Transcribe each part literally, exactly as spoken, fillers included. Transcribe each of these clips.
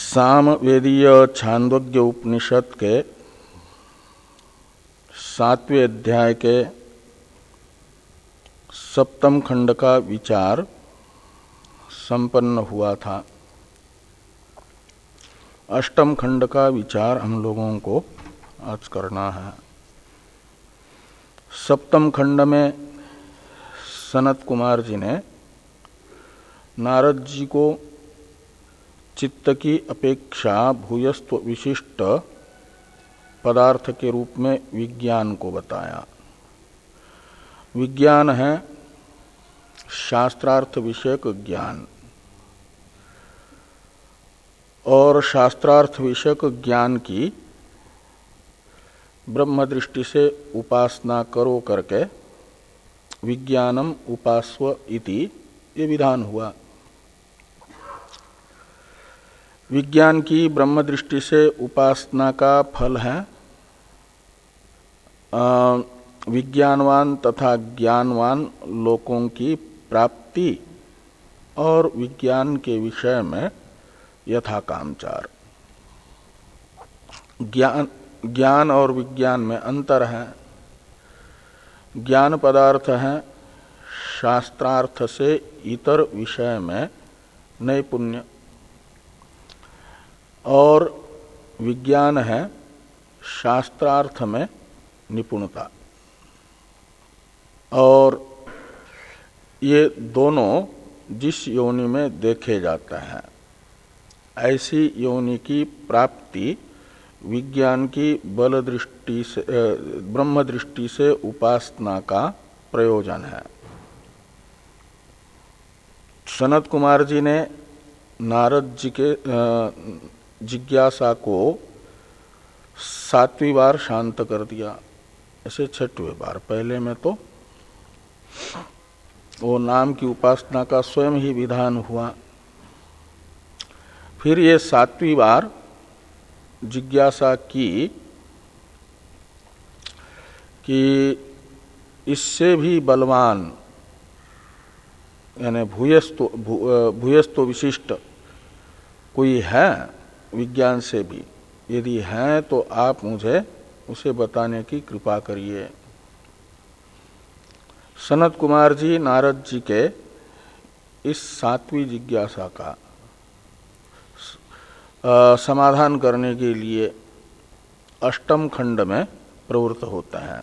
सामवेदीय छांदोग्य उपनिषद के सातवें अध्याय के सप्तम खंड का विचार संपन्न हुआ था। अष्टम खंड का विचार हम लोगों को आज करना है। सप्तम खंड में सनत कुमार जी ने नारद जी को चित्त की अपेक्षा भूयस्त्व विशिष्ट पदार्थ के रूप में विज्ञान को बताया। विज्ञान है शास्त्रार्थ विषयक ज्ञान, और शास्त्रार्थ विषयक ज्ञान की ब्रह्म दृष्टि से उपासना करो करके विज्ञानम उपास्व इति ये विधान हुआ। विज्ञान की ब्रह्म दृष्टि से उपासना का फल है विज्ञानवान तथा ज्ञानवान लोकों की प्राप्ति और विज्ञान के विषय में यथाकामचार। ज्ञान ज्ञान और विज्ञान में अंतर है। ज्ञान पदार्थ है शास्त्रार्थ से इतर विषय में नैपुण्य, और विज्ञान है शास्त्रार्थ में निपुणता। और ये दोनों जिस योनि में देखे जाते हैं, ऐसी योनि की प्राप्ति विज्ञान की बल दृष्टि से ब्रह्म दृष्टि से उपासना का प्रयोजन है। सनत कुमार जी ने नारद जी के जिज्ञासा को सातवीं बार शांत कर दिया, ऐसे छठवें बार। पहले में तो वो नाम की उपासना का स्वयं ही विधान हुआ, फिर ये सातवीं बार जिज्ञासा की कि इससे भी बलवान यानी भूयस्तो भूयस्तो विशिष्ट कोई है विज्ञान से भी, यदि है तो आप मुझे उसे बताने की कृपा करिए। सनत कुमार जी नारद जी के इस सातवीं जिज्ञासा का आ, समाधान करने के लिए अष्टम खंड में प्रवृत्त होता है।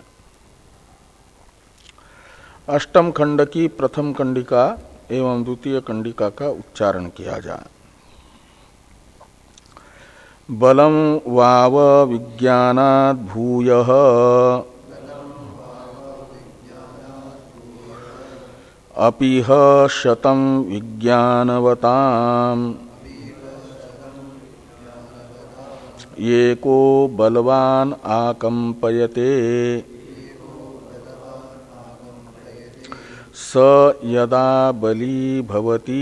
अष्टम खंड की प्रथम कंडिका एवं द्वितीय कंडिका का उच्चारण किया जाए। बलम वाव विज्ञानात् भूयः अपिह शतं विज्ञानवताम् एको बलवान् आकंपयते स यदा बली भवति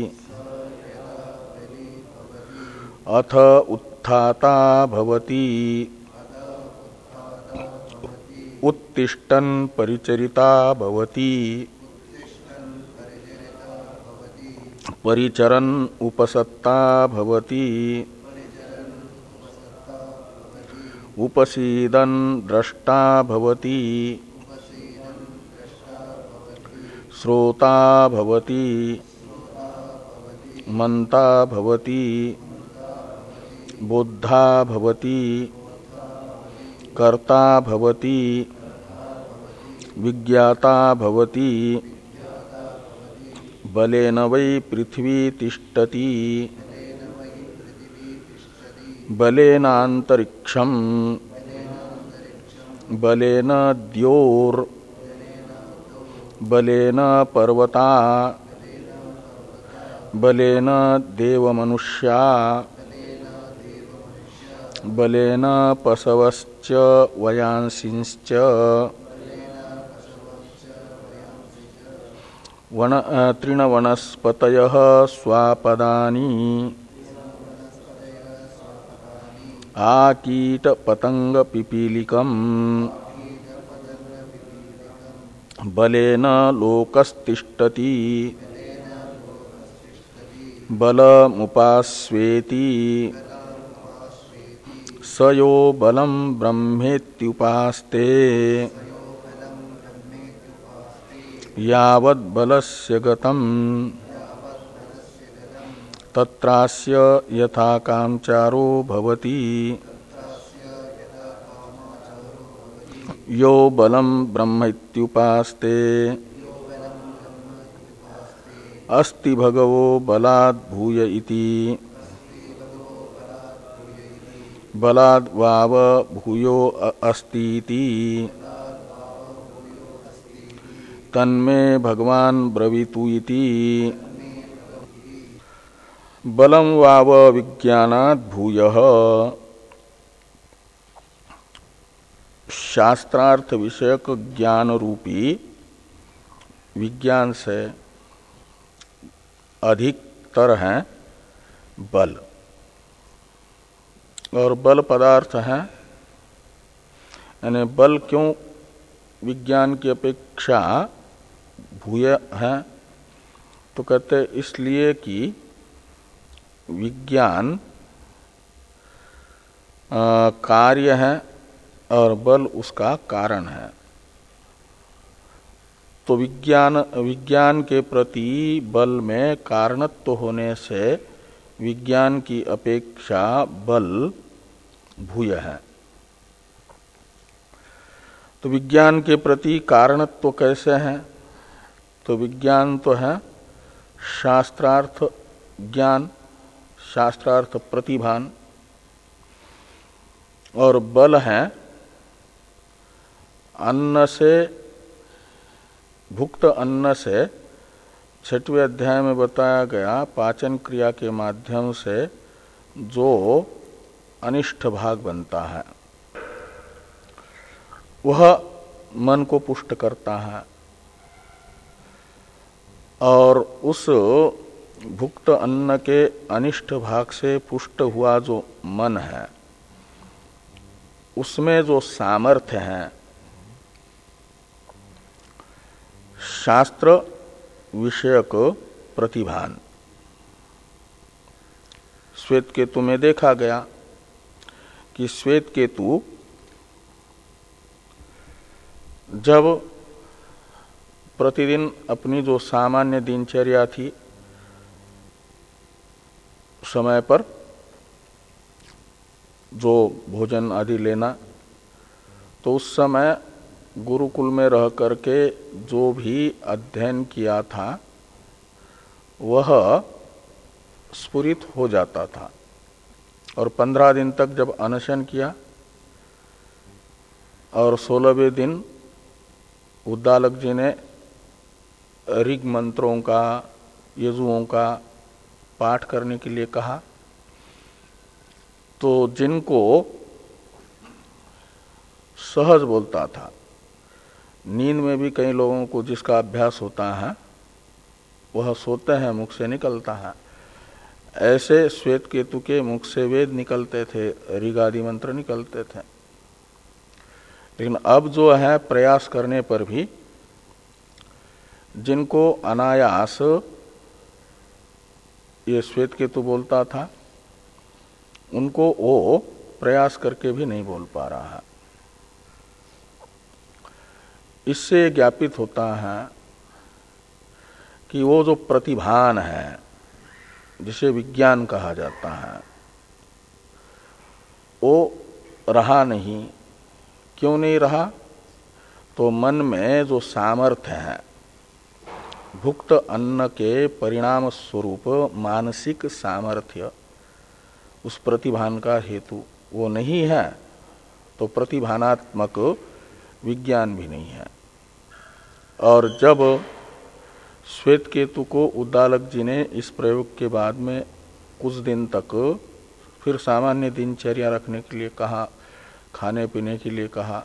अथ उत्थाता भवति उत्तिष्ठन् परिचरिता भवति परिचरन् उपसत्ता भवति उपसीदन् द्रष्टा भवति श्रोता भवति मंता भवति बोद्धा भवति कर्ता भवति विज्ञाता भवति बलेन वै पृथ्वी तिष्ठति बलेनान्तरिक्षं बलेन द्योर् बलेन पर्वता बलेन देवमनुष्या बलेन पशवश्च वयांसिंश्च वन तृणवनस्पतयः स्वापदानि आकीट पतंग पिपीलिकम् बलेन लोकस्तिष्ठति बलमुपास्वेति स यो बलं ब्रह्मेत्युपास्ते यावत् बलस्य गतं तत्रास्य यथा कामचारो भवति यो बलं ब्रह्मेत्युपास्ते अस्ति भगवो बलाद् भूय इति बलाद् वाव भूयो अस्तीति तन्मे भगवान ब्रवीतु इति बलम वाव विज्ञानात् भूयः शास्त्रार्थ विषयक ज्ञान रूपी विज्ञान से अधिकतर है बल, और बल पदार्थ है, यानी बल क्यों विज्ञान की अपेक्षा भूय है, तो कहते इसलिए कि विज्ञान कार्य है और बल उसका कारण है। तो विज्ञान विज्ञान के प्रति बल में कारणत्व होने से विज्ञान की अपेक्षा बल भूय है। तो विज्ञान के प्रति कारणत्व कैसे है? तो विज्ञान तो है शास्त्रार्थ ज्ञान, शास्त्रार्थ प्रतिभान, और बल है अन्न से, भुक्त अन्न से छठवें अध्याय में बताया गया पाचन क्रिया के माध्यम से जो अनिष्ट भाग बनता है वह मन को पुष्ट करता है, और उस भुक्त अन्न के अनिष्ट भाग से पुष्ट हुआ जो मन है उसमें जो सामर्थ्य है शास्त्र विषयक प्रतिभान। श्वेत केतु में देखा गया कि श्वेत केतु जब प्रतिदिन अपनी जो सामान्य दिनचर्या थी समय पर जो भोजन आदि लेना, तो उस समय गुरुकुल में रह करके जो भी अध्ययन किया था वह स्फुरित हो जाता था, और पंद्रह दिन तक जब अनशन किया और सोलहवें दिन उद्दालक जी ने ऋग मंत्रों का, यजुओं का पाठ करने के लिए कहा, तो जिनको सहज बोलता था, नींद में भी कई लोगों को जिसका अभ्यास होता है वह सोते हैं मुख से निकलता है, ऐसे श्वेत केतु के मुख से वेद निकलते थे, ऋगादि मंत्र निकलते थे। लेकिन अब जो है प्रयास करने पर भी जिनको अनायास ये श्वेत केतु बोलता था उनको वो प्रयास करके भी नहीं बोल पा रहा है। इससे ज्ञापित होता है कि वो जो प्रतिभान है जिसे विज्ञान कहा जाता है वो रहा नहीं। क्यों नहीं रहा? तो मन में जो सामर्थ्य है भुक्त अन्न के परिणाम स्वरूप मानसिक सामर्थ्य, उस प्रतिभान का हेतु वो नहीं है, तो प्रतिभानात्मक विज्ञान भी नहीं है। और जब श्वेत केतु को उद्दालक जी ने इस प्रयोग के बाद में कुछ दिन तक फिर सामान्य दिनचर्या रखने के लिए कहा, खाने पीने के लिए कहा,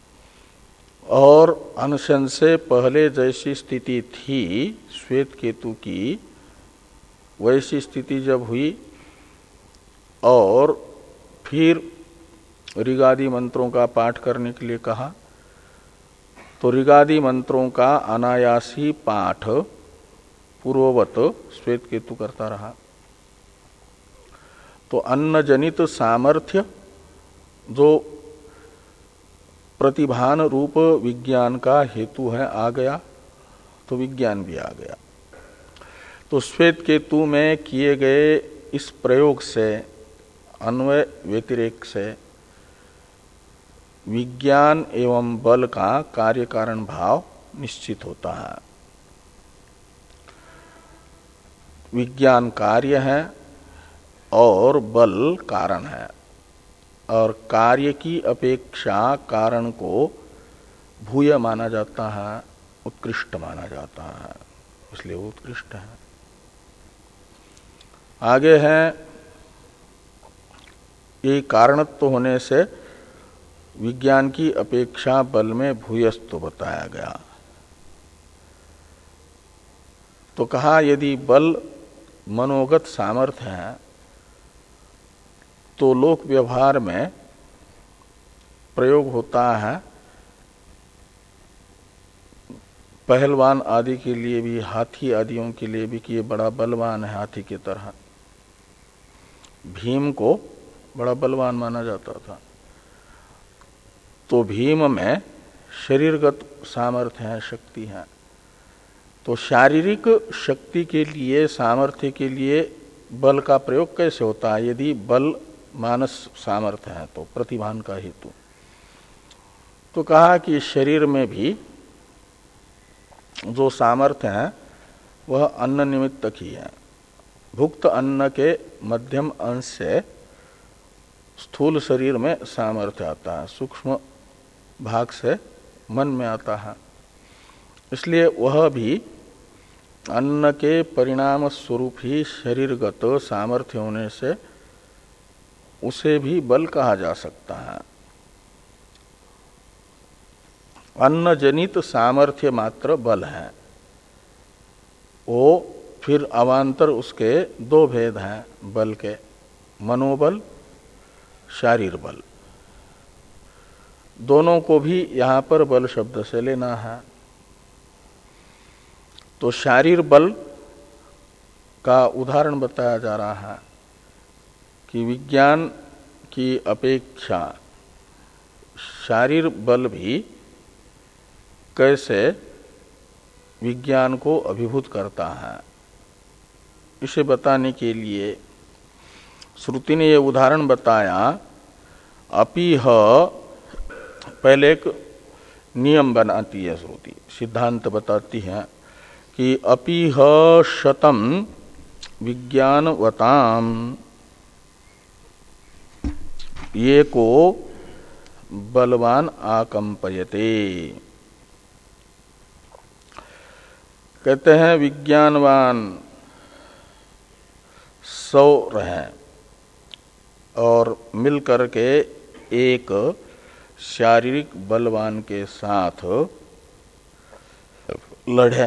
और अनशन से पहले जैसी स्थिति थी श्वेत केतु की वैसी स्थिति जब हुई और फिर ऋगादि मंत्रों का पाठ करने के लिए कहा, तो ऋगादि मंत्रों का अनायासी पाठ पूर्ववत श्वेत केतु करता रहा। तो अन्न जनित सामर्थ्य जो प्रतिभान रूप विज्ञान का हेतु है आ गया, तो विज्ञान भी आ गया। तो श्वेत केतु में किए गए इस प्रयोग से, अन्वय व्यतिरेक से, विज्ञान एवं बल का कार्य कारण भाव निश्चित होता है। विज्ञान कार्य है और बल कारण है, और कार्य की अपेक्षा कारण को भूय माना जाता है, उत्कृष्ट माना जाता है, इसलिए वो उत्कृष्ट है। आगे है ये कारणत्व होने से विज्ञान की अपेक्षा बल में भूयस्त्व बताया गया। तो कहा यदि बल मनोगत सामर्थ्य है तो लोक व्यवहार में प्रयोग होता है पहलवान आदि के लिए भी, हाथी आदियों के लिए भी कि ये बड़ा बलवान है हाथी की तरह। भीम को बड़ा बलवान माना जाता था। तो भीम में शरीरगत सामर्थ्य है, शक्ति है। तो शारीरिक शक्ति के लिए, सामर्थ्य के लिए बल का प्रयोग कैसे होता है? यदि बल मानस सामर्थ्य है तो प्रतिभान का हेतु। तो कहा कि शरीर में भी जो सामर्थ्य है वह अन्न निमित्तक ही है। भुक्त अन्न के मध्यम अंश से स्थूल शरीर में सामर्थ्य आता है, सूक्ष्म भाग से मन में आता है। इसलिए वह भी अन्न के परिणाम स्वरूप ही शरीरगत सामर्थ्य होने से उसे भी बल कहा जा सकता है। अन्न जनित सामर्थ्य मात्र बल है। वो फिर अवान्तर उसके दो भेद हैं बल के, मनोबल, शारीर बल। दोनों को भी यहां पर बल शब्द से लेना है। तो शारीर बल का उदाहरण बताया जा रहा है कि विज्ञान की अपेक्षा शारीर बल भी कैसे विज्ञान को अभिभूत करता है, इसे बताने के लिए श्रुति ने यह उदाहरण बताया। अपीह, पहले एक नियम बनाती है श्रुति, सिद्धांत बताती है कि अपीह शतम विज्ञानवताम ये को बलवान आकंपयते। कहते हैं विज्ञानवान सौ रहे और मिलकर के एक शारीरिक बलवान के साथ लड़े,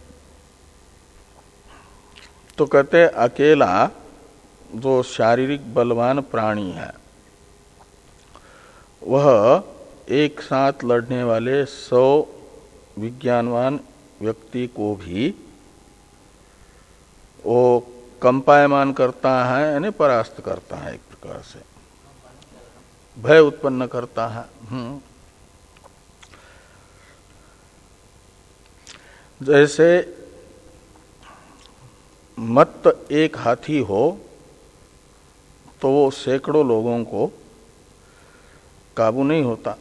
तो कहते अकेला जो शारीरिक बलवान प्राणी है वह एक साथ लड़ने वाले सौ विज्ञानवान व्यक्ति को भी वो कंपायमान करता है, यानी परास्त करता है, एक प्रकार से भय उत्पन्न करता है। हम्म जैसे मत्त एक हाथी हो तो वो सैकड़ों लोगों को काबू नहीं होता,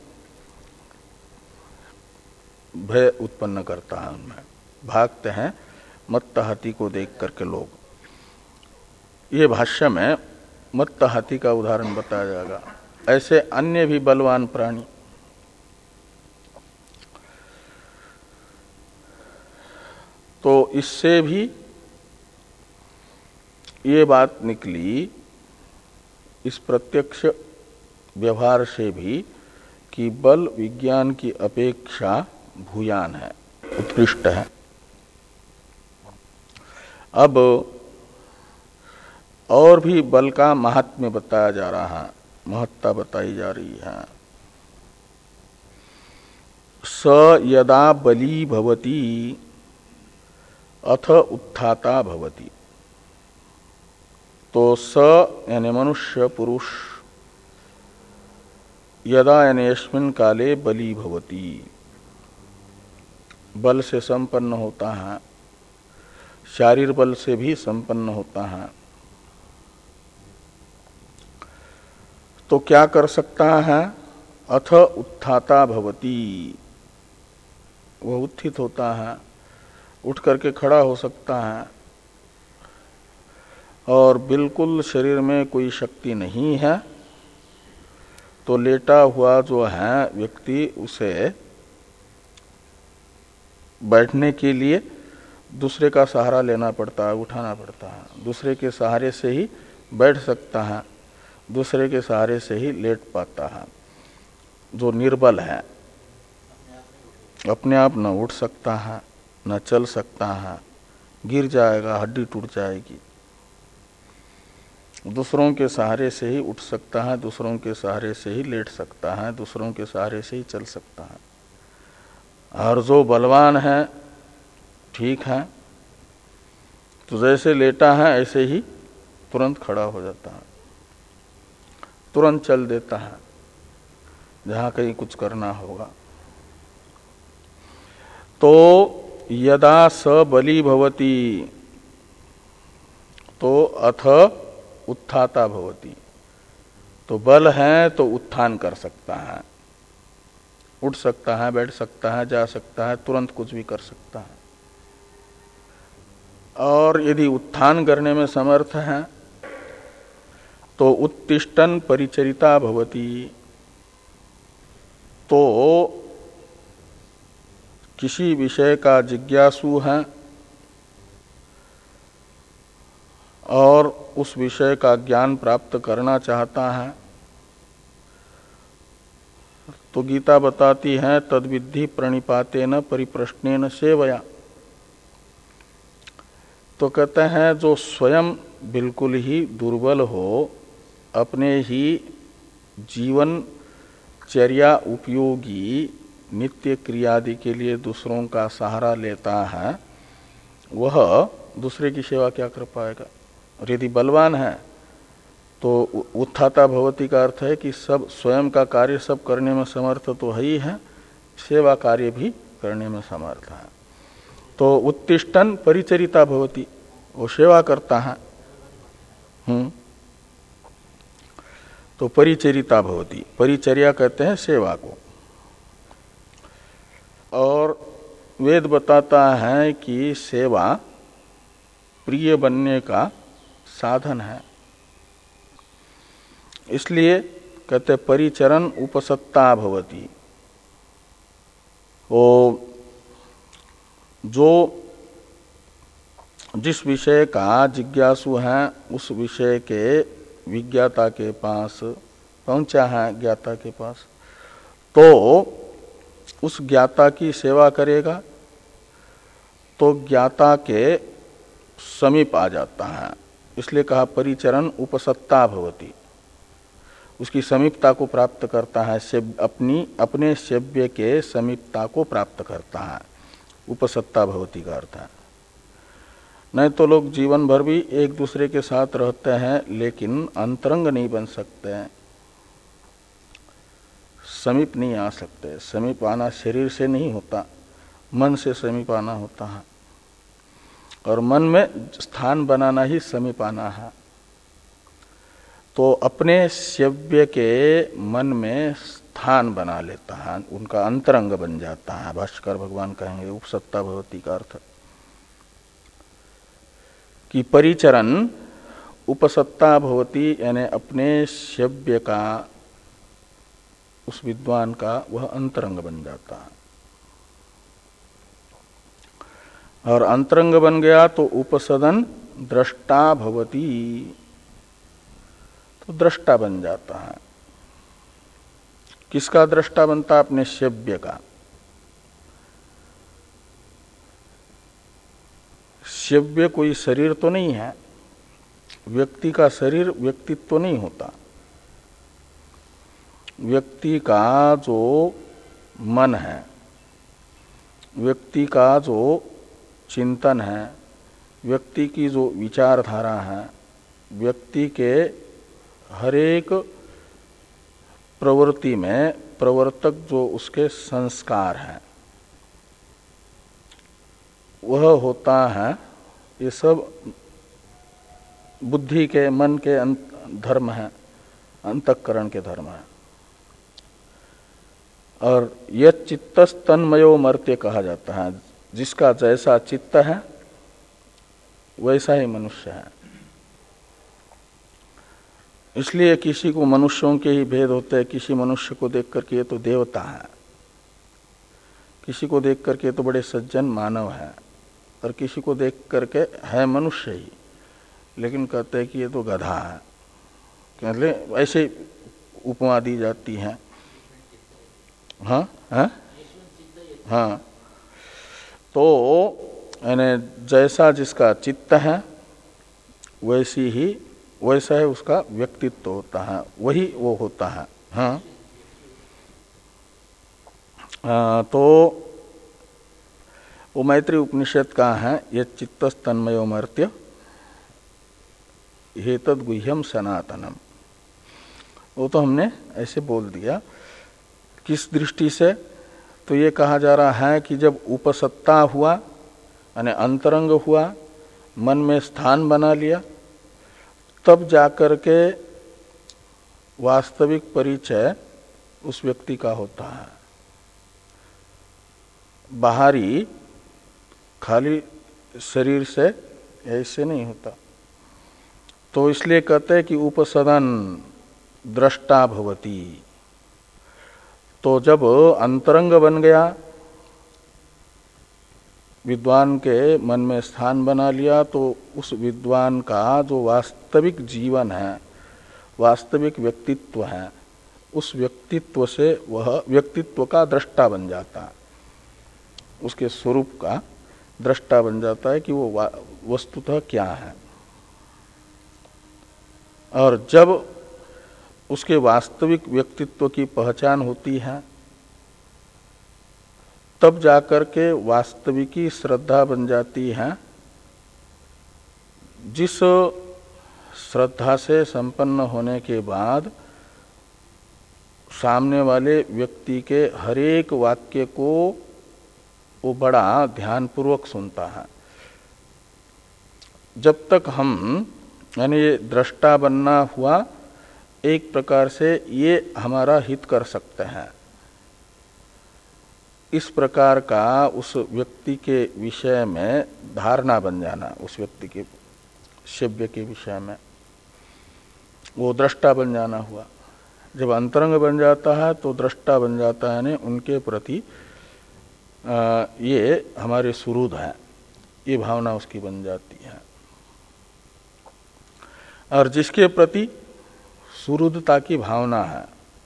भय उत्पन्न करता है, उनमें भागते हैं मत्त हाथी को देख करके लोग। ये भाष्य में मत्त हाथी का उदाहरण बताया जाएगा। ऐसे अन्य भी बलवान प्राणी, तो इससे भी ये बात निकली, इस प्रत्यक्ष व्यवहार से भी, कि बल विज्ञान की अपेक्षा भूयान है, उत्कृष्ट है। अब और भी बल का महात्म्य बताया जा रहा है, महत्ता बताई जा रही है। स यदा बली भवति अथ उत्थाता भवति। तो स यानी मनुष्य पुरुष यदा यानी यस्मिन् काले बली भवती, बल से संपन्न होता है, शारीर बल से भी संपन्न होता है, तो क्या कर सकता है? अथ उत्थाता भवती, वह उत्थित होता है, उठ करके खड़ा हो सकता है, और बिल्कुल शरीर में कोई शक्ति नहीं है तो लेटा हुआ जो है व्यक्ति उसे बैठने के लिए दूसरे का सहारा लेना पड़ता है, उठाना पड़ता है। दूसरे के सहारे से ही बैठ सकता है, दूसरे के सहारे से ही लेट पाता है। जो निर्बल है अपने आप न उठ सकता है, न चल सकता है, गिर जाएगा, हड्डी टूट जाएगी। दूसरों के सहारे से ही उठ सकता है, दूसरों के सहारे से ही लेट सकता है, दूसरों के सहारे से ही चल सकता है। और जो बलवान है, ठीक है, तो जैसे लेटा है ऐसे ही तुरंत खड़ा हो जाता है, तुरंत चल देता है जहां कहीं कुछ करना होगा। तो यदा स बली भवती, तो अथ उत्थाता भवती, तो बल है तो उत्थान कर सकता है, उठ सकता है, बैठ सकता है, जा सकता है, तुरंत कुछ भी कर सकता है। और यदि उत्थान करने में समर्थ है तो उत्तिष्ठन परिचरिता भवती, तो किसी विषय का जिज्ञासु है और उस विषय का ज्ञान प्राप्त करना चाहता है, तो गीता बताती है तद्विद्धि प्रणिपातेन परिप्रश्नेन सेवया। तो कहते हैं जो स्वयं बिल्कुल ही दुर्बल हो, अपने ही जीवन चर्या उपयोगी नित्य क्रियादि के लिए दूसरों का सहारा लेता है, वह दूसरे की सेवा क्या कर पाएगा? और यदि बलवान है तो उत्थाता भवती का अर्थ है कि सब स्वयं का कार्य सब करने में समर्थ तो है ही है, सेवा कार्य भी करने में समर्थ है। तो उत्तिष्ठन परिचरिता भवती, वो सेवा करता है। हम्म तो परिचरिता भवती, परिचर्या कहते हैं सेवा को। और वेद बताता है कि सेवा प्रिय बनने का साधन है, इसलिए कहते परिचरण उपसत्ता भवती। वो जो जिस विषय का जिज्ञासु है उस विषय के विज्ञाता के पास पहुंचा है, ज्ञाता के पास, तो उस ज्ञाता की सेवा करेगा तो ज्ञाता के समीप आ जाता है, इसलिए कहा परिचरण उपसत्ता भवती, उसकी समीपता को प्राप्त करता है, अपनी अपने सेव्य के समीपता को प्राप्त करता है, उपसत्ता भवती का अर्थ है। नहीं तो लोग जीवन भर भी एक दूसरे के साथ रहते हैं लेकिन अंतरंग नहीं बन सकते हैं, समीप नहीं आ सकते। समीप आना शरीर से नहीं होता, मन से समीप आना होता है, और मन में स्थान बनाना ही समीप आना है। तो अपने सेव्य के मन में स्थान बना लेता है, उनका अंतरंग बन जाता है। भाष्कर भगवान कहेंगे उपसत्ता भवती का अर्थ कि परिचरण उपसत्ता भवती, यानी अपने सेव्य का, उस विद्वान का वह अंतरंग बन जाता है। और अंतरंग बन गया तो उपसदन दृष्टा भवती, तो दृष्टा बन जाता है। किसका दृष्टा बनता है? अपने सेव्य का। सेव्य कोई शरीर तो नहीं है, व्यक्ति का शरीर व्यक्तित्व तो नहीं होता। व्यक्ति का जो मन है, व्यक्ति का जो चिंतन है, व्यक्ति की जो विचारधारा है, व्यक्ति के हरेक प्रवृत्ति में प्रवर्तक जो उसके संस्कार हैं वह होता है, ये सब बुद्धि के मन के धर्म है, अंतःकरण के धर्म है। और यह चित्तस् तन्मयो मर्त्य कहा जाता है, जिसका जैसा चित्त है वैसा ही मनुष्य है। इसलिए किसी को मनुष्यों के ही भेद होते हैं, किसी मनुष्य को देख करके ये तो देवता है, किसी को देख करके तो बड़े सज्जन मानव है, और किसी को देख करके है मनुष्य ही लेकिन कहते हैं कि ये तो गधा है, मतलब ऐसे उपमा दी जाती है। हाँ हाँ हाँ, तो यानी जैसा जिसका चित्त है वैसी ही वैसा है उसका व्यक्तित्व होता है, वही वो होता है। हाँ आ, तो वो मैत्रेय उपनिषद का है, ये चित्तस् तन्मयो मर्त्य हेतद गुह्यम सनातनम। वो तो हमने ऐसे बोल दिया। किस दृष्टि से? तो ये कहा जा रहा है कि जब उपसत्ता हुआ यानी अंतरंग हुआ, मन में स्थान बना लिया, तब जाकर के वास्तविक परिचय उस व्यक्ति का होता है। बाहरी खाली शरीर से ऐसे नहीं होता। तो इसलिए कहते हैं कि उपसदन दृष्टा भवति। तो जब अंतरंग बन गया, विद्वान के मन में स्थान बना लिया, तो उस विद्वान का जो वास्तविक जीवन है, वास्तविक व्यक्तित्व है, उस व्यक्तित्व से वह व्यक्तित्व का दृष्टा बन जाता है, उसके स्वरूप का दृष्टा बन जाता है कि वो वस्तुतः क्या है। और जब उसके वास्तविक व्यक्तित्व की पहचान होती है, तब जाकर के वास्तविकी श्रद्धा बन जाती है। जिस श्रद्धा से संपन्न होने के बाद सामने वाले व्यक्ति के हरेक वाक्य को वो बड़ा ध्यानपूर्वक सुनता है। जब तक हम यानी ये दृष्टा बनना हुआ, एक प्रकार से ये हमारा हित कर सकते हैं, इस प्रकार का उस व्यक्ति के विषय में धारणा बन जाना, उस व्यक्ति के सेव्य के विषय में वो दृष्टा बन जाना हुआ। जब अंतरंग बन जाता है तो दृष्टा बन जाता है, ने उनके प्रति आ, ये हमारे सुहृद है, ये भावना उसकी बन जाती है। और जिसके प्रति सुहृदता की भावना है,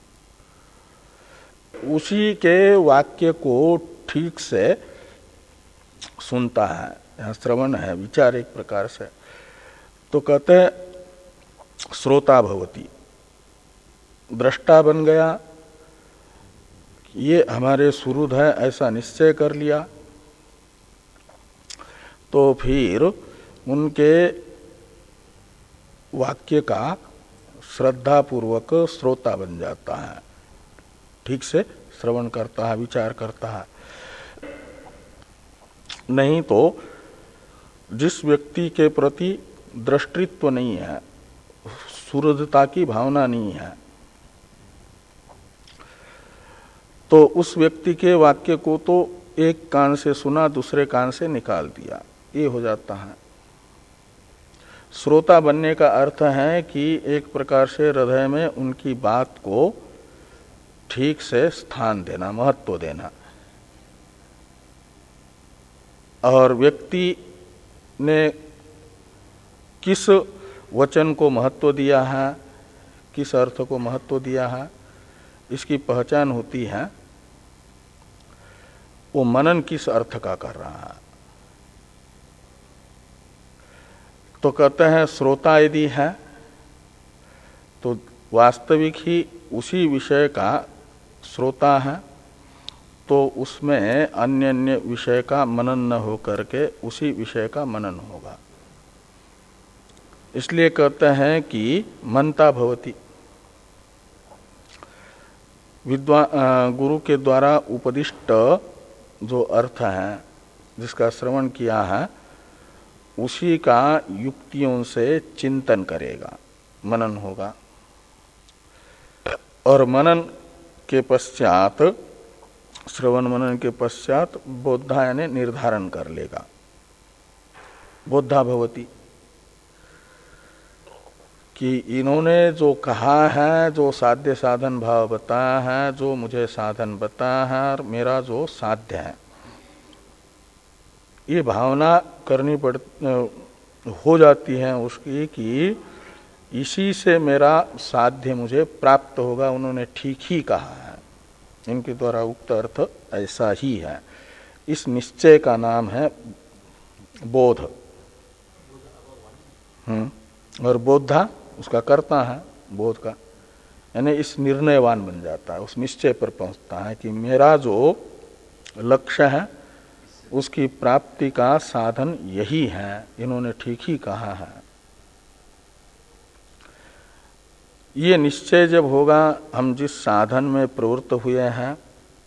उसी के वाक्य को ठीक से सुनता है। यहाँ श्रवण है, विचार एक प्रकार से। तो कहते हैं श्रोता भवति, दृष्टा बन गया, ये हमारे सुहृद है ऐसा निश्चय कर लिया, तो फिर उनके वाक्य का श्रद्धा पूर्वक श्रोता बन जाता है, ठीक से श्रवण करता है, विचार करता है। नहीं तो जिस व्यक्ति के प्रति दृष्टित्व नहीं है, सुहृदता की भावना नहीं है, तो उस व्यक्ति के वाक्य को तो एक कान से सुना, दूसरे कान से निकाल दिया, ये हो जाता है। श्रोता बनने का अर्थ है कि एक प्रकार से हृदय में उनकी बात को ठीक से स्थान देना, महत्व देना। और व्यक्ति ने किस वचन को महत्व दिया है, किस अर्थ को महत्व दिया है, इसकी पहचान होती है। वो मनन किस अर्थ का कर रहा है। तो कहते हैं श्रोता यदि है तो वास्तविक ही उसी विषय का श्रोता है, तो उसमें अन्य अन्य विषय का मनन न हो करके उसी विषय का मनन होगा। इसलिए कहते हैं कि मनता भवति। विद्वान गुरु के द्वारा उपदिष्ट जो अर्थ है, जिसका श्रवण किया है, उसी का युक्तियों से चिंतन करेगा, मनन होगा। और मनन के पश्चात, श्रवण मनन के पश्चात बोधा यानी निर्धारण कर लेगा, बोधा भवति, कि इन्होंने जो कहा है, जो साध्य साधन भाव बताया है, जो मुझे साधन बताया है और मेरा जो साध्य है, ये भावना करनी पड़ हो जाती है उसकी कि इसी से मेरा साध्य मुझे प्राप्त होगा। उन्होंने ठीक ही कहा है, इनके द्वारा उक्त अर्थ ऐसा ही है। इस निश्चय का नाम है बोध। हम्म और बोधा उसका कर्ता है, बोध का, यानी इस निर्णयवान बन जाता है, उस निश्चय पर पहुंचता है कि मेरा जो लक्ष्य है उसकी प्राप्ति का साधन यही है, इन्होंने ठीक ही कहा है। ये निश्चय जब होगा, हम जिस साधन में प्रवृत्त हुए हैं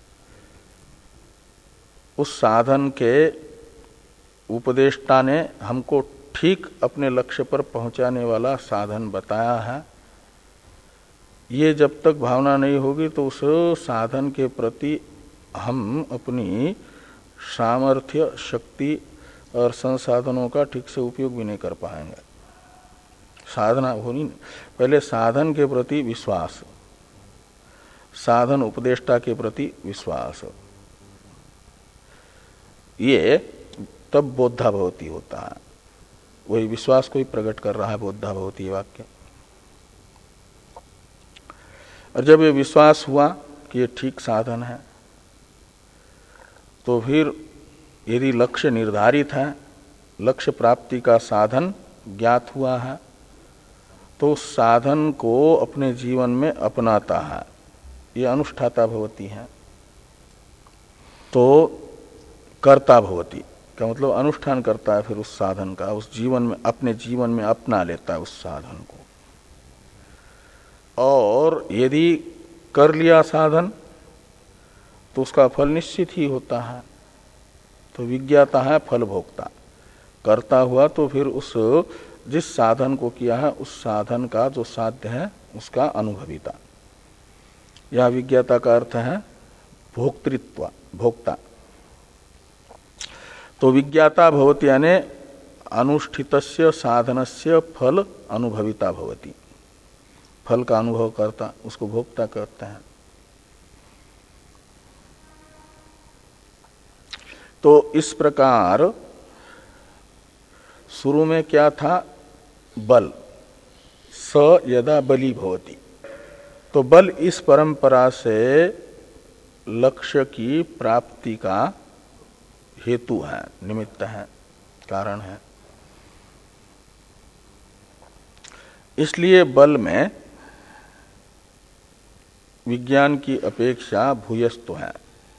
उस साधन के उपदेष्टा ने हमको ठीक अपने लक्ष्य पर पहुंचाने वाला साधन बताया है, ये जब तक भावना नहीं होगी तो उस साधन के प्रति हम अपनी सामर्थ्य, शक्ति और संसाधनों का ठीक से उपयोग भी नहीं कर पाएंगे। साधना होनी, पहले साधन के प्रति विश्वास, साधन उपदेष्टा के प्रति विश्वास, ये तब बोधा भवति होता है। वही विश्वास को ही प्रकट कर रहा है बोधा भवति वाक्य। और जब ये विश्वास हुआ कि ये ठीक साधन है, तो फिर यदि लक्ष्य निर्धारित है, लक्ष्य प्राप्ति का साधन ज्ञात हुआ है, तो साधन को अपने जीवन में अपनाता है, ये अनुष्ठाता भवति है। तो कर्ता भवति का मतलब अनुष्ठान करता है फिर उस साधन का, उस जीवन में, अपने जीवन में अपना लेता है उस साधन को। और यदि कर लिया साधन तो उसका फल निश्चित ही होता है, तो विज्ञाता है फल भोक्ता। करता हुआ तो फिर उस जिस साधन को किया है उस साधन का जो साध्य है उसका अनुभविता। यह विज्ञाता का अर्थ है भोक्तृत्व, भोक्ता। तो विज्ञाता भवति यानी अनुष्ठितस्य साधनस्य फल अनुभविता भवति, फल का अनुभव करता, उसको भोक्ता कहते हैं। तो इस प्रकार शुरू में क्या था, बल, स यदा बली भवति, तो बल इस परंपरा से लक्ष्य की प्राप्ति का हेतु है, निमित्त है, कारण है। इसलिए बल में विज्ञान की अपेक्षा भूयस्त है।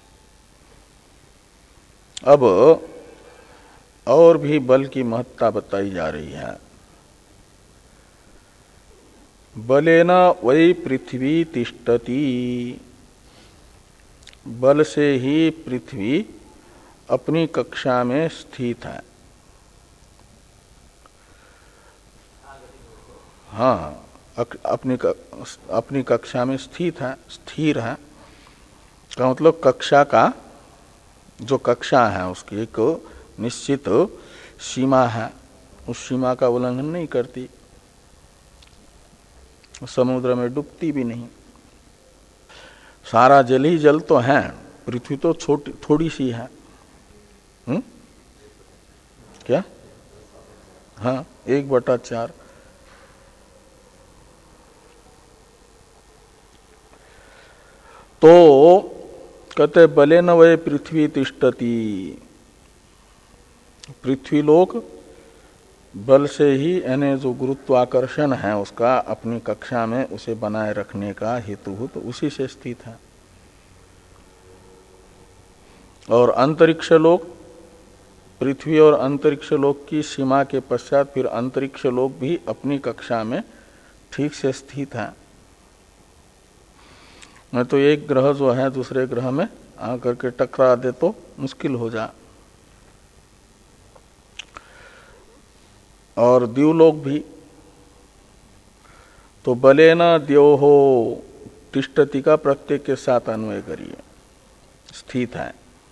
अब और भी बल की महत्ता बताई जा रही है। बलेन वै पृथ्वी तिष्ठति, बल से ही पृथ्वी अपनी कक्षा में स्थित है। हाँ, अपनी अपनी कक्षा में स्थित है, स्थिर है का मतलब कक्षा का जो कक्षा है उसकी एक निश्चित सीमा है, उस सीमा का उल्लंघन नहीं करती, समुद्र में डूबती भी नहीं। सारा जल ही जल तो है, पृथ्वी तो छोटी थोड़ी सी है। हुँ? क्या? हाँ, एक बटा चार। तो कहते बलेन वै पृथ्वी तिष्ठति, पृथ्वी लोक बल से ही यानी जो गुरुत्वाकर्षण है उसका अपनी कक्षा में उसे बनाए रखने का हेतुभूत तो उसी से स्थित है। और अंतरिक्ष लोक पृथ्वी और अंतरिक्ष लोक की सीमा के पश्चात फिर अंतरिक्ष लोक भी अपनी कक्षा में ठीक से स्थित है। नहीं तो एक ग्रह जो है दूसरे ग्रह में आकर के टकरा दे तो मुश्किल हो जा। और द्युलोक भी तो बलेन द्योहो तिष्ठति का प्रत्येक के साथ अन्वय करिए, स्थित है।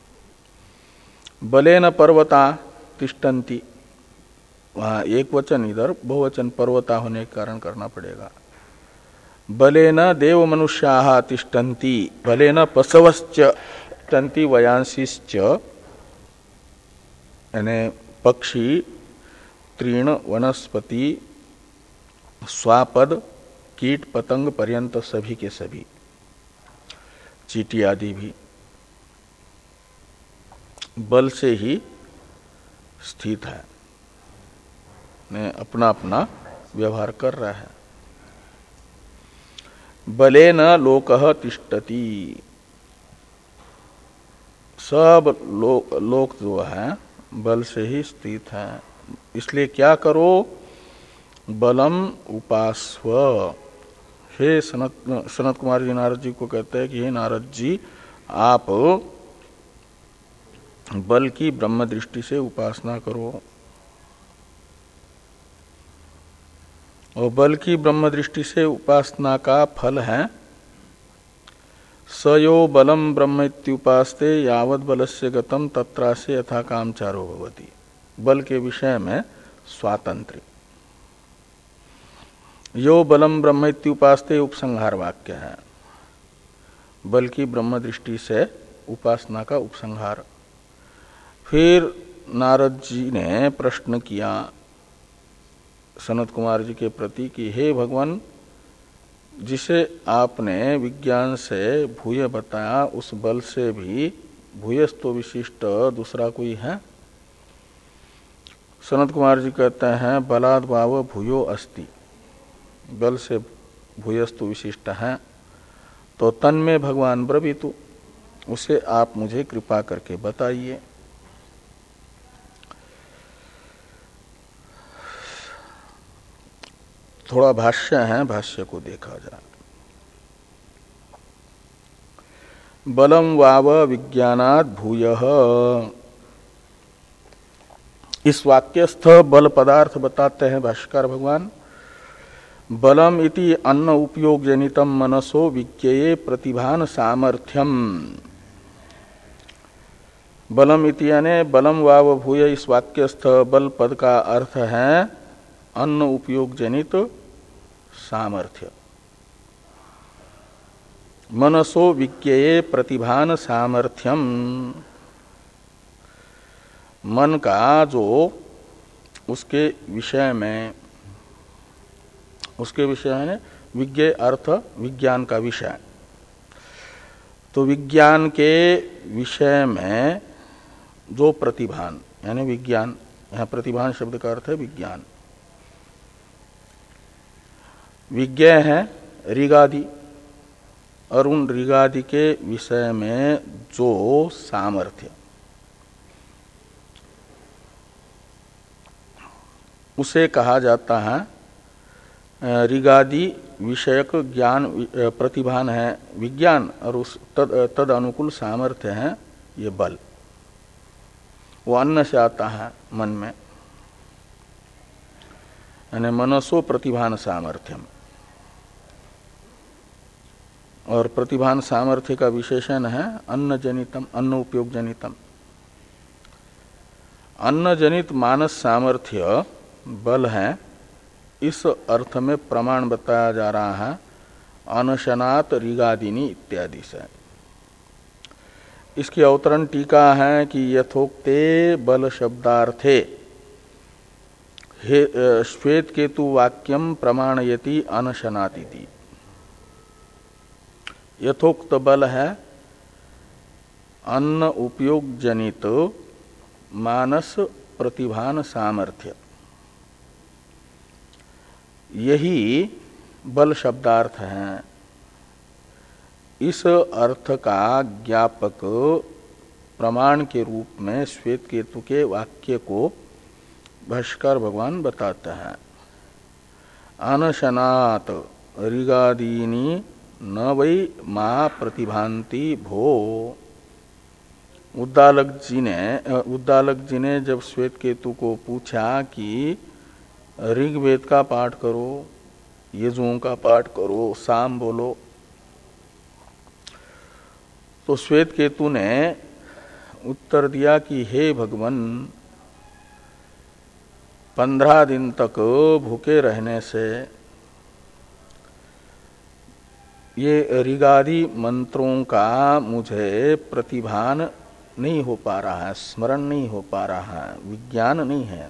बलेन पर्वता तिष्ठन्ति, वहां एक वचन इधर बहुवचन पर्वता होने के कारण करना पड़ेगा। बलेन देव मनुष्याः तिष्ठन्ति, बलेन पशवश्च तिष्ठन्ति वयांसिश्च, यानी पक्षी, तृण, वनस्पति, स्वापद, कीट पतंग पर्यंत सभी के सभी, चींटी आदि भी बल से ही स्थित है, ने अपना अपना व्यवहार कर रहा है। बलेन लोकः तिष्ठति, सब लोक लोक जो है बल से ही स्थित है। इसलिए क्या करो, बलम उपास्व। हे सनत सनत कुमार जी नारद जी को कहते हैं कि हे नारद जी, आप बल की ब्रह्म दृष्टि से उपासना करो। और बल की ब्रह्म दृष्टि से उपासना का फल है सयो बलम ब्रह्मेत्युपास्ते यावद बलस्य गतम तत्रासे यथा कामचारो भवति। बल के विषय में स्वातंत्र्य। यो बलम ब्रह्मेत्युपास्ते उपसंहार वाक्य है, बल की ब्रह्म दृष्टि से उपासना का उपसंहार। फिर नारद जी ने प्रश्न किया सनत कुमार जी के प्रति कि हे भगवान, जिसे आपने विज्ञान से भूय बताया उस बल से भी भूयस्तो विशिष्ट दूसरा कोई है? सनत कुमार जी कहते हैं बलाद भाव भूयो अस्ति, बल से भूयस्तु विशिष्ट है। तो तन में भगवान ब्रवीतु, उसे आप मुझे कृपा करके बताइए। थोड़ा भाष्य है, भाष्य को देखा जाए। बलम वाव विज्ञानात् भूयः, इस वाक्यस्थ बल पदार्थ बताते हैं भाष्यकार भगवान। बलम इति अन्न उपयोग जनितम मनसो विज्ञेये प्रतिभान सामर्थ्यम। बलम इति यानी बलम वाव भूय, इस वाक्यस्थ बल पद का अर्थ है अन्न उपयोग जनित सामर्थ्य। मनसो विज्ञेये प्रतिभान सामर्थ्यम, मन का जो उसके विषय में, उसके विषय है विज्ञेय अर्थ विज्ञान का विषय। तो विज्ञान के विषय में जो प्रतिभान यानी विज्ञान, यहाँ प्रतिभान शब्द का अर्थ है विज्ञान। विज्ञ है ऋगादि, और उन ऋगादि के विषय में जो सामर्थ्य, उसे कहा जाता है ऋगादि विषयक ज्ञान प्रतिभान है विज्ञान, और उस तद, तद अनुकूल सामर्थ्य है ये बल। वो अन्न से आता है मन में, यानी मनसो प्रतिभान सामर्थ्यम। और प्रतिभान सामर्थ्य का विशेषण है अन्न जनितम, अन्न उपयोग जनितम। अन्न जनित मानस सामर्थ्य बल है, इस अर्थ में प्रमाण बताया जा रहा है अनशनात ऋगादिनी इत्यादि से। इसकी अवतरण टीका है कि यथोक्ते बल शब्दार्थे श्वेत केतु वाक्यम प्रमाणयति अनशनातिथि। यथोक्त बल है अन्न उपयोग जनित मानस प्रतिभान सामर्थ्य, यही बल शब्दार्थ है। इस अर्थ का ज्ञापक प्रमाण के रूप में श्वेत केतु के वाक्य को भाष्यकार भगवान बताते हैं। अनशनात ऋगादीनी न वै मा प्रतिभांति भो। उद्दालक जी ने उद्दालक जी ने जब श्वेत केतु को पूछा कि ऋग्वेद का पाठ करो, यजुओं का पाठ करो, साम बोलो, तो श्वेत केतु ने उत्तर दिया कि हे भगवान, पंद्रह दिन तक भूखे रहने से ये ऋगादि मंत्रों का मुझे प्रतिभान नहीं हो पा रहा है, स्मरण नहीं हो पा रहा है, विज्ञान नहीं है।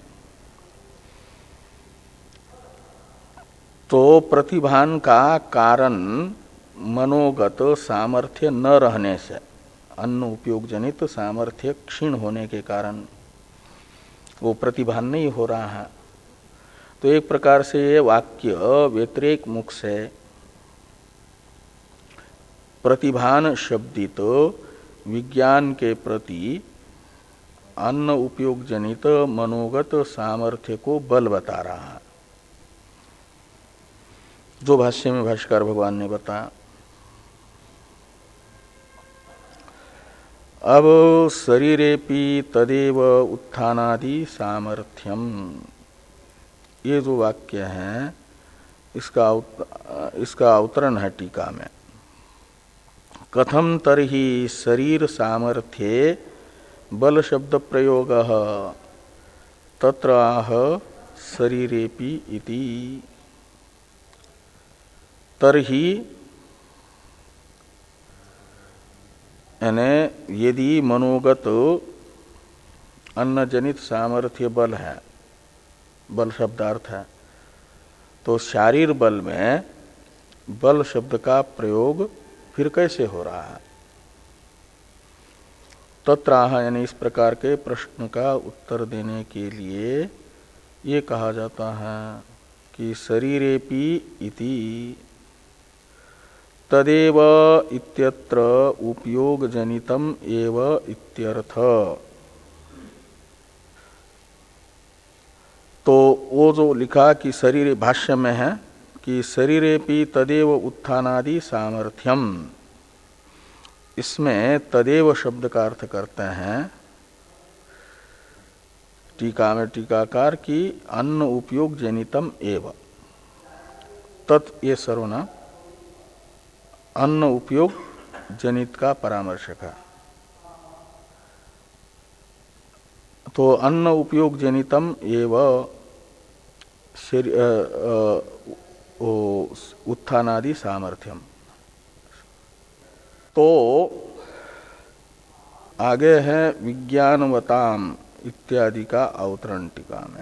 तो प्रतिभान का कारण मनोगत सामर्थ्य न रहने से, अन्न उपयोग जनित सामर्थ्य क्षीण होने के कारण वो प्रतिभान नहीं हो रहा है। तो एक प्रकार से ये वाक्य व्यतिरेक मुख से प्रतिभान शब्दित विज्ञान के प्रति अन्न उपयोग जनित मनोगत सामर्थ्य को बल बता रहा है, जो भाष्य में भाष्यकार भगवान ने बताया। अब शरीरेपि तदेव उत्थानादि सामर्थ्यम, ये जो वाक्य है इसका इसका अवतरण है टीका में। कथम तरहि शरीर सामर्थ्ये बल शब्द प्रयोग तत्र आह शरीरेपि इति। तरहि यानी यदि मनोगत अन्नजनित सामर्थ्य बल है, बल शब्दार्थ है, तो शारीर बल में बल शब्द का प्रयोग फिर कैसे हो रहा है? तत्राह यानी इस प्रकार के प्रश्न का उत्तर देने के लिए ये कहा जाता है कि शरीरेपि इति तदेव इत्यत्र उपयोग जनितम एव इत्यर्थ। तो वो जो लिखा कि शरीर, भाष्य में है कि शरीरेपि तदेव उत्थानादि सामर्थ्यम, इसमें तदेव शब्द का अर्थ करते हैं टीका में टीकाकार की अन्न उपयोग जनितम एव, तत् ये सर्वनाम अन्न उपयोग जनित का परामर्शक है। तो अन्न उपयोग जनितम एव उत्थानादि सामर्थ्यम। तो आगे है विज्ञानवताम इत्यादि का अवतरण टीका में।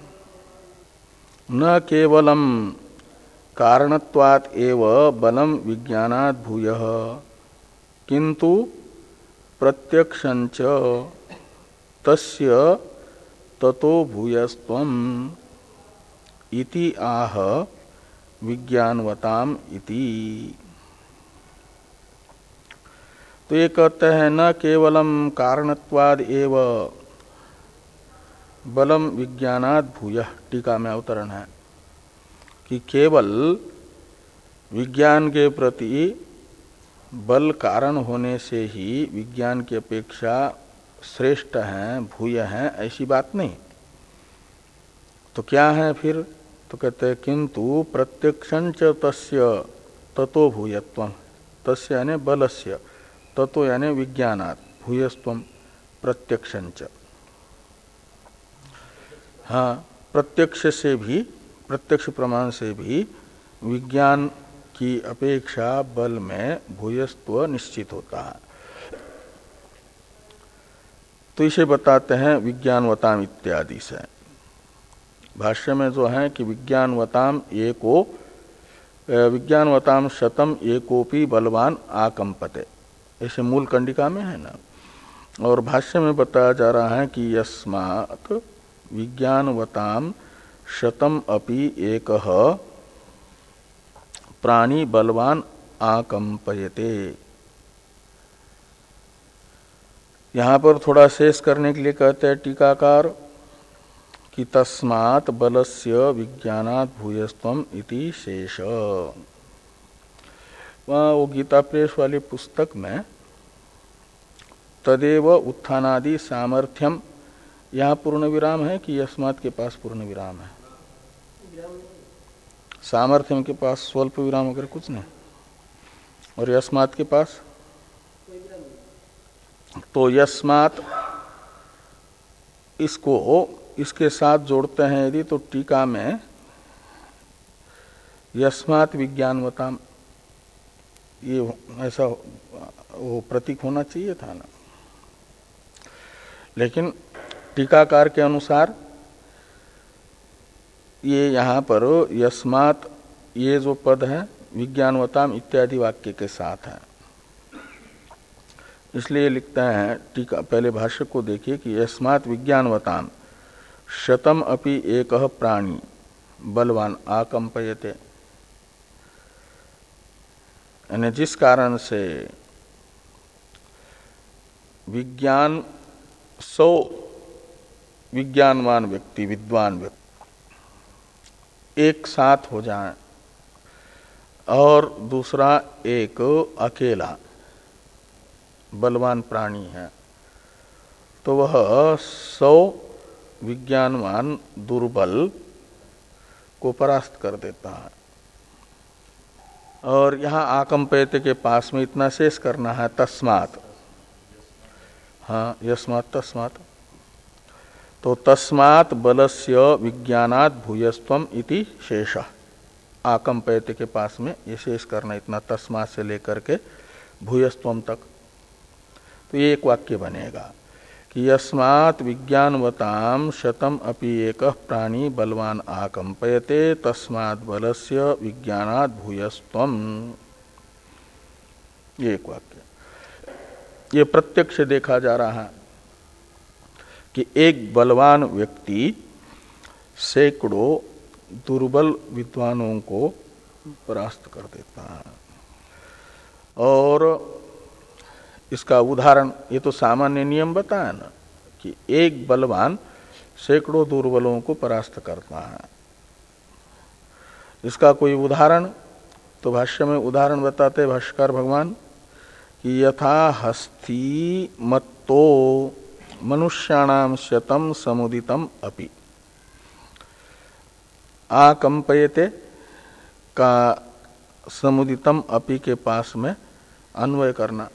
न केवलम कारणत्वात् एव बलम विज्ञानात् भूयः किंतु प्रत्यक्षंच तस्य ततो भूयस्त्वम इति आह विज्ञानवताम इति। तो ये कहते हैं न केवलम कारणत्वाद एव बलम विज्ञानात् भूयः, टीका में अवतरण है कि केवल विज्ञान के प्रति बल कारण होने से ही विज्ञान की अपेक्षा श्रेष्ठ है, भूय है, ऐसी बात नहीं। तो क्या है फिर? तो कहते हैं किंतु प्रत्यक्षंच तस्य ततो भूयत्वम, तस्य यानी बलस्य, ततो यानी विज्ञानात्, भूयस्त्वम प्रत्यक्षंच। हाँ, प्रत्यक्ष से भी, प्रत्यक्ष प्रमाण से भी विज्ञान की अपेक्षा बल में भूयस्त्व निश्चित होता है। तो इसे बताते हैं विज्ञानवताम इत्यादि से। भाष्य में जो है कि विज्ञानवताम एको विज्ञानवताम शतम एकोपि बलवान आकंपते, ऐसे मूल कंडिका में है ना। और भाष्य में बताया जा रहा है कि यस्मात् विज्ञानवताम शतम अपि एकः प्राणी बलवान आकंपयते, यहां पर थोड़ा शेष करने के लिए कहते हैं टीकाकार कि तस्मात् बलस्य विज्ञानात् भूयस्त्वम इति शेष। वहाँ वो गीता प्रेस वाली पुस्तक में तदेव उत्थानादि सामर्थ्यम, यहाँ पूर्ण विराम है कि यस्मात् के पास पूर्ण विराम है? सामर्थ्यम के पास स्वल्प विराम वगैरह कुछ नहीं, और यस्मात् के पास तो यस्मात् इसको इसके साथ जोड़ते हैं यदि तो टीका में यस्मात् विज्ञानवताम, ये ऐसा वो प्रतीक होना चाहिए था ना, लेकिन टीकाकार के अनुसार ये यहाँ पर यस्मात् ये जो पद है विज्ञानवताम इत्यादि वाक्य के साथ है, इसलिए लिखते हैं टीका। पहले भाष्य को देखिए कि यस्मात् विज्ञानवताम शतम अपि एकः प्राणी बलवान आकंपयते, यानी जिस कारण से विज्ञान सौ विज्ञानवान व्यक्ति विद्वान व्यक्ति एक साथ हो जाए और दूसरा एक अकेला बलवान प्राणी है, तो वह सौ विज्ञानवान दुर्बल को परास्त कर देता है। और यहाँ आकंपयते के पास में इतना शेष करना है तस्मात्, हाँ यस्मात् तस्मात्, तो तस्मात् बलस्य विज्ञानात् भूयस्त्वम इति शेष। आकंपयते के पास में ये शेष करना इतना तस्मात् से लेकर के भूयस्त्वम तक, तो ये एक वाक्य बनेगा कि यस्मात् विज्ञानवताम शतम अपि एकः प्राणी बलवान आकंपयते तस्मात् बलस्य विज्ञानात् भूयस्त्वम, ये एक वाक्य। ये प्रत्यक्ष देखा जा रहा है कि एक बलवान व्यक्ति सैकड़ों दुर्बल विद्वानों को परास्त कर देता है। और इसका उदाहरण, ये तो सामान्य नियम बताया ना कि एक बलवान सैकड़ों दुर्बलों को परास्त करता है। इसका कोई उदाहरण, तो भाष्य में उदाहरण बताते भाष्यकार भगवान कि यथा हस्ती मत्तो मनुष्याणाम शतम समुदितम अपि, आकंपयते का समुदितम अपि के पास में अन्वय करना,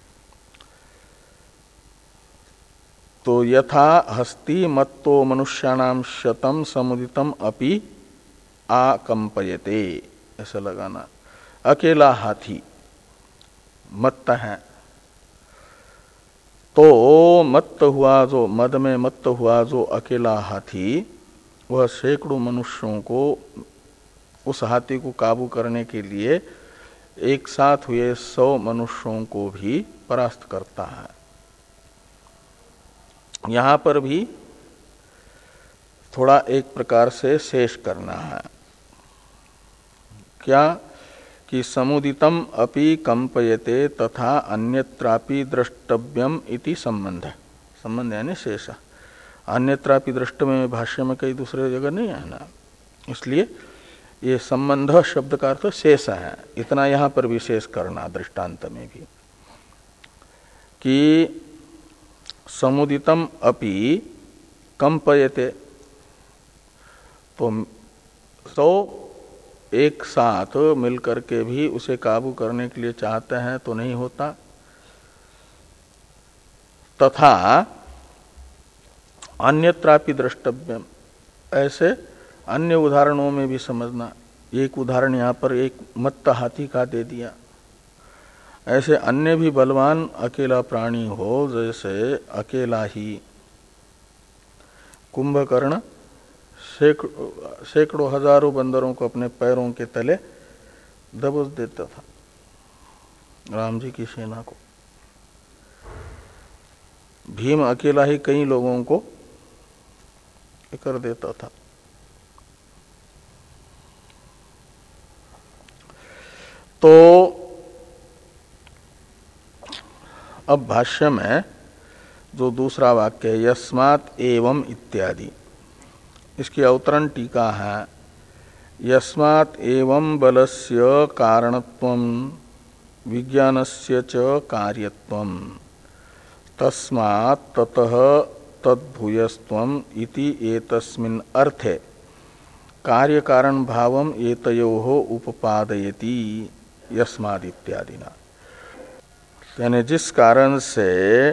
तो यथा हस्ती मत्तो मनुष्याणाम शतम समुदितम अपि आकंपयते, ऐसा लगाना। अकेला हाथी मत्त है, तो मत्त हुआ जो मद में मत्त हुआ जो अकेला हाथी, वह सैकड़ों मनुष्यों को, उस हाथी को काबू करने के लिए एक साथ हुए सौ मनुष्यों को भी परास्त करता है। यहां पर भी थोड़ा एक प्रकार से शेष करना है, क्या कि समुदितम अपि कंपयते तथा अन्यत्रापि द्रष्टव्यम इति संबंध, संबंध यानी शेष। अन्यत्रापि दृष्ट में भाष्य में कई दूसरे जगह नहीं है ना, इसलिए ये संबंध शब्द का अर्थ शेष है, इतना यहां पर विशेष करना दृष्टांत में भी कि समुदितम अपि कंपयते, तो सौ एक साथ मिलकर के भी उसे काबू करने के लिए चाहते हैं तो नहीं होता। तथा अन्यत्रापि द्रष्टव्यम, ऐसे अन्य उदाहरणों में भी समझना। एक उदाहरण यहाँ पर एक मत्त हाथी का दे दिया, ऐसे अन्य भी बलवान अकेला प्राणी हो, जैसे अकेला ही कुंभकर्ण सैकड़ों सैकड़ों हजारों बंदरों को अपने पैरों के तले दबोच देता था, राम जी की सेना को। भीम अकेला ही कई लोगों को कर देता था। तो अब भाष्य में जो दूसरा वाक्य है यस्मात् एवं इत्यादि, इसकी अवतरण टीका है यस्मात् एवं बलस्य कारणत्वं विज्ञानस्य च कार्यत्वं तस्मात् ततः तद्भूयस्त्वम् इति एतस्मिन् अर्थे कार्य कारण भावम एतयोः उपपादयति यस्माद् इत्यादिना। यानी जिस कारण से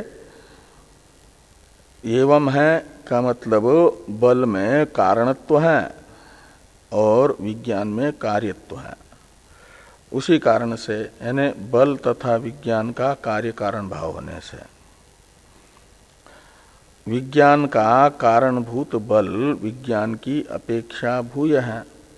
एवं है का मतलब बल में कारणत्व है और विज्ञान में कार्यत्व है, उसी कारण से यानी बल तथा विज्ञान का कार्य कारण भाव होने से विज्ञान का कारणभूत बल विज्ञान की अपेक्षा भूय है,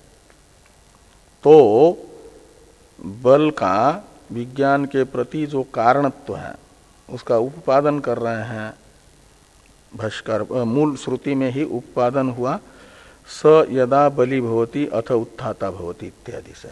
तो बल का विज्ञान के प्रति जो कारणत्व है उसका उपादन कर रहे हैं भाष्कर। मूल श्रुति में ही उपादन हुआ स यदा बलि भवति अथ उत्थाता भवति इत्यादि से।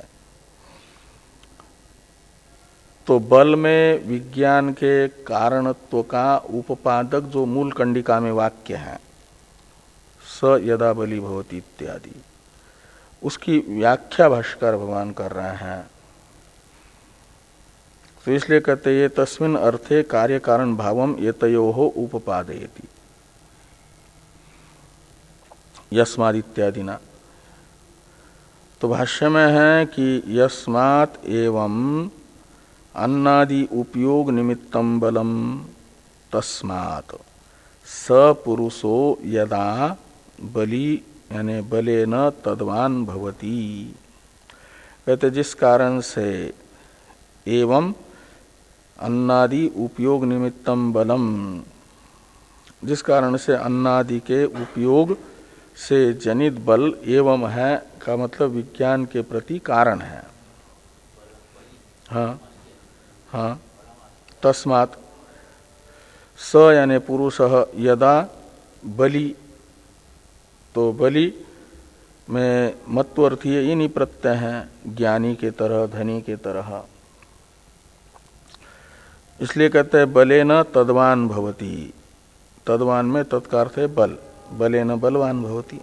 तो बल में विज्ञान के कारणत्व का उपादक जो मूल कंडिका में वाक्य है स यदा बलि भवति इत्यादि, उसकी व्याख्या भाष्कर भगवान कर रहे हैं। तो इसलिए कहते ये तस्मिन् अर्थे कार्य कारण भावम एतयोः उपपादयति यस्माद् इत्यादि ना। तो भाष्य में है कि यस्मात् एवं अन्नादि उपयोग निमित्तं बलम तस्मात् स पुरुषो यदा बलि यानी बलेन तद्वान भवति। कहते जिस कारण से एवं अन्नादि उपयोग निमित्तं बलम, जिस कारण से अन्नादि के उपयोग से जनित बल एवं है का मतलब विज्ञान के प्रति कारण है। हाँ हाँ तस्मात् स यानी पुरुषः यदा बलि, तो बलि में मत्वर्थीय इन्हीं प्रत्यय हैं ज्ञानी के तरह धनी के तरह, इसलिए कहते हैं बलेन तद्वान भवति। तद्वान में तत्कार्थ है बल, बलेन बलवान भवति।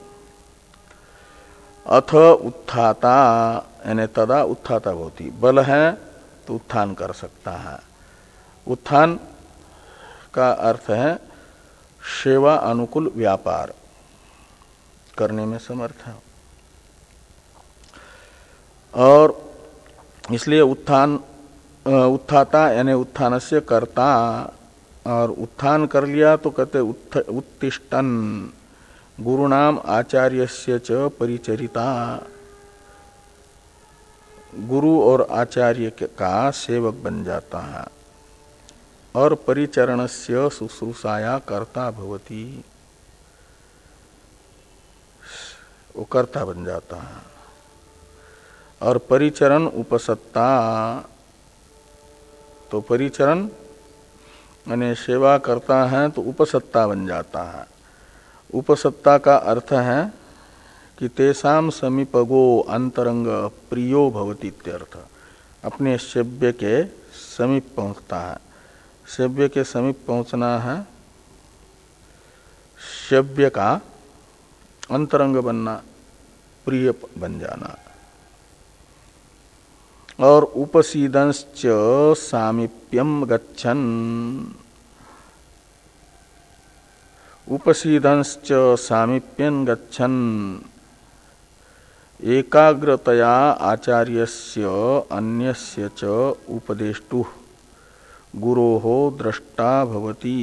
अथ उत्थाता यानी तदा उत्थाता भवति, बल है तो उत्थान कर सकता है। उत्थान का अर्थ है सेवा अनुकूल व्यापार करने में समर्थ है। और इसलिए उत्थान उत्थाता यानी उत्थानस्य कर्ता, और उत्थान कर लिया तो कहते उत्थ, उत्तिष्ठन गुरुणाम आचार्यस्य च परिचरिता, गुरु और आचार्य का सेवक बन जाता है और परिचरणस्य शुश्रूषाया कर्ता भवति, वो कर्ता बन जाता है। और परिचरण उपसत्ता, तो परिचरण यानी सेवा करता है तो उपसत्ता बन जाता है। उपसत्ता का अर्थ है कि तेषाम समीपगो अंतरंग प्रियो भवति इत्यर्थ, अपने सेव्य के समीप पहुंचता है। सेव्य के समीप पहुंचना है, सेव्य का अंतरंग बनना, प्रिय बन जाना। और उपसीदंश्च सामीप्यम गच्छन, उपसीदंश्च सामीप्यं गच्छन एकाग्रतया आचार्यस्य अन्यस्य च उपदेष्टुः गुरोः द्रष्टा भवति।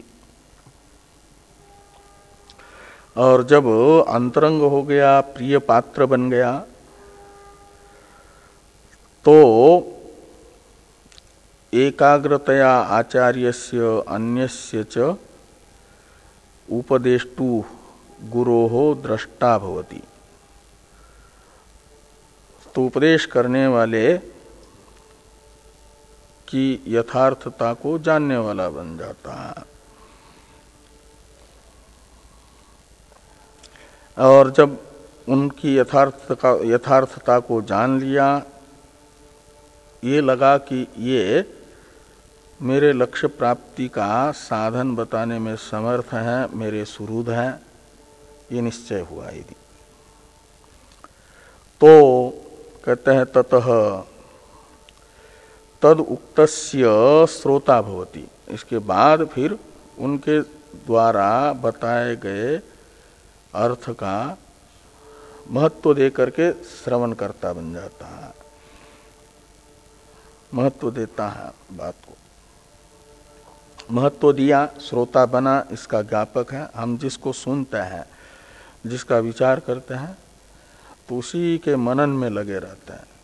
और जब अंतरंग हो गया, प्रिय पात्र बन गया, तो एकाग्रतया आचार्यस्य अन्यस्य च उपदेष्टुः गुरोः द्रष्टा भवति। तो उपदेश करने वाले की यथार्थता को जानने वाला बन जाता है। और जब उनकी यथार्थता यथार्थता को जान लिया, ये लगा कि ये मेरे लक्ष्य प्राप्ति का साधन बताने में समर्थ है, मेरे सुहृद हैं, ये निश्चय हुआ। यदि तो कहते हैं ततः तद उक्तस्य श्रोता भवति, इसके बाद फिर उनके द्वारा बताए गए अर्थ का महत्व दे करके श्रवण करता बन जाता है, महत्व देता है बात को। महत्व दिया, श्रोता बना, इसका ज्ञापक है। हम जिसको सुनते हैं, जिसका विचार करते हैं, तो उसी के मनन में लगे रहते हैं।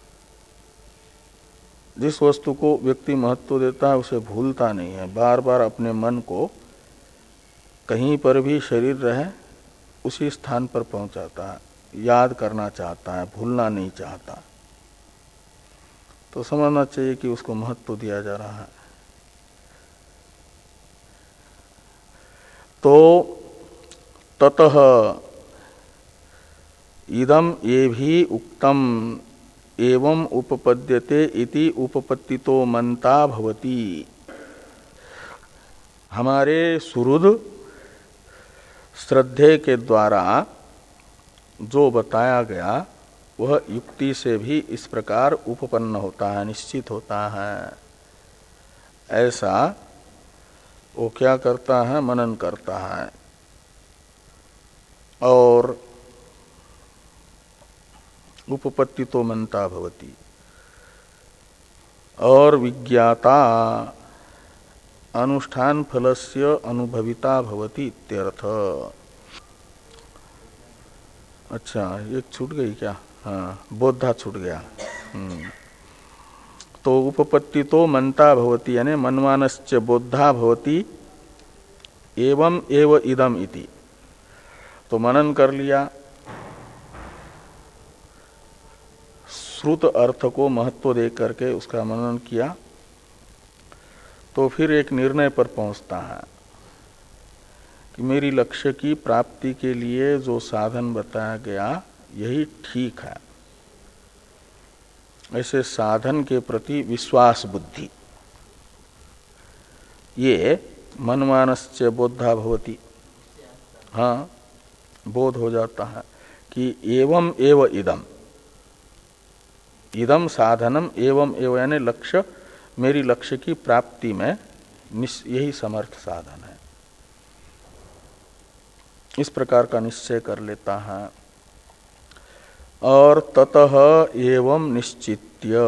जिस वस्तु को व्यक्ति महत्व देता है उसे भूलता नहीं है, बार बार अपने मन को कहीं पर भी शरीर रहे उसी स्थान पर पहुंचाता है, याद करना चाहता है, भूलना नहीं चाहता। तो समझना चाहिए कि उसको महत्व दिया जा रहा है। तो ततः इदम ये भी उक्तम एवं उपपद्यते इति उपपत्तितो मनता भवति। हमारे सुहृद श्रद्धे के द्वारा जो बताया गया वह युक्ति से भी इस प्रकार उपपन्न होता है, निश्चित होता है। ऐसा वो क्या करता है, मनन करता है। और उपपत्ति तो मनता भवति, और विज्ञाता अनुष्ठान फलस्य अनुभविता भवति इत्यर्थ। अच्छा, एक छूट गई क्या? हाँ, बोधा छूट गया। तो उपपत्ति तो मनता भवति यानी मनमानश्च बोधा भवति एवं एव इदम इति। तो मनन कर लिया, श्रुत अर्थ को महत्व दे करके उसका मनन किया, तो फिर एक निर्णय पर पहुंचता है कि मेरी लक्ष्य की प्राप्ति के लिए जो साधन बताया गया यही ठीक है। ऐसे साधन के प्रति विश्वास बुद्धि, ये मनमानश्च बोधा भवति, हाँ बोध हो जाता है कि एवं एव इदम, इदम साधनम एवं एव यानी लक्ष्य, मेरी लक्ष्य की प्राप्ति में यही समर्थ साधन है, इस प्रकार का निश्चय कर लेता है। और ततः एवं निश्चित्य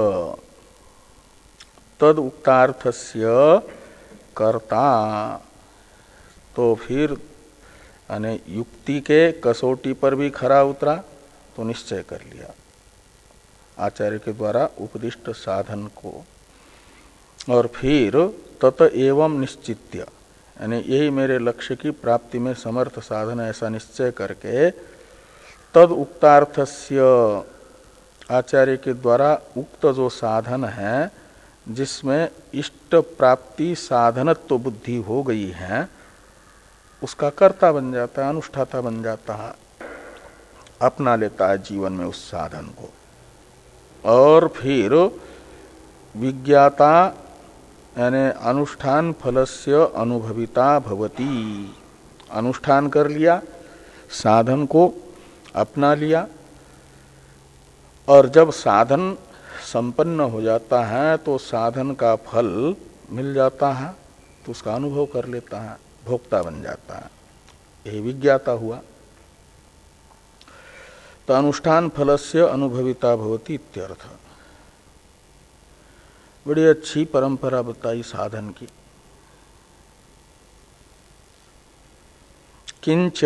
तद उक्तार्थस्य कर्ता, तो फिर यानी युक्ति के कसौटी पर भी खरा उतरा, तो निश्चय कर लिया आचार्य के द्वारा उपदिष्ट साधन को। और फिर तत एवं निश्चित्य यानी यही मेरे लक्ष्य की प्राप्ति में समर्थ साधन, ऐसा निश्चय करके तद उक्तार्थस्य आचार्य के द्वारा उक्त जो साधन है, जिसमें इष्ट प्राप्ति साधनत्व बुद्धि हो गई है, उसका कर्ता बन जाता है, अनुष्ठाता बन जाता है, अपना लेता है जीवन में उस साधन को। और फिर विज्ञाता यानी अनुष्ठान फलस्य अनुभविता भवति, अनुष्ठान कर लिया, साधन को अपना लिया, और जब साधन संपन्न हो जाता है तो साधन का फल मिल जाता है, तो उसका अनुभव कर लेता है, भोक्ता बन जाता है, यही विज्ञाता हुआ। तो अनुष्ठान फलस्य अनुभविता भवति इत्यर्थ। बड़ी अच्छी परंपरा बताई साधन की। किंच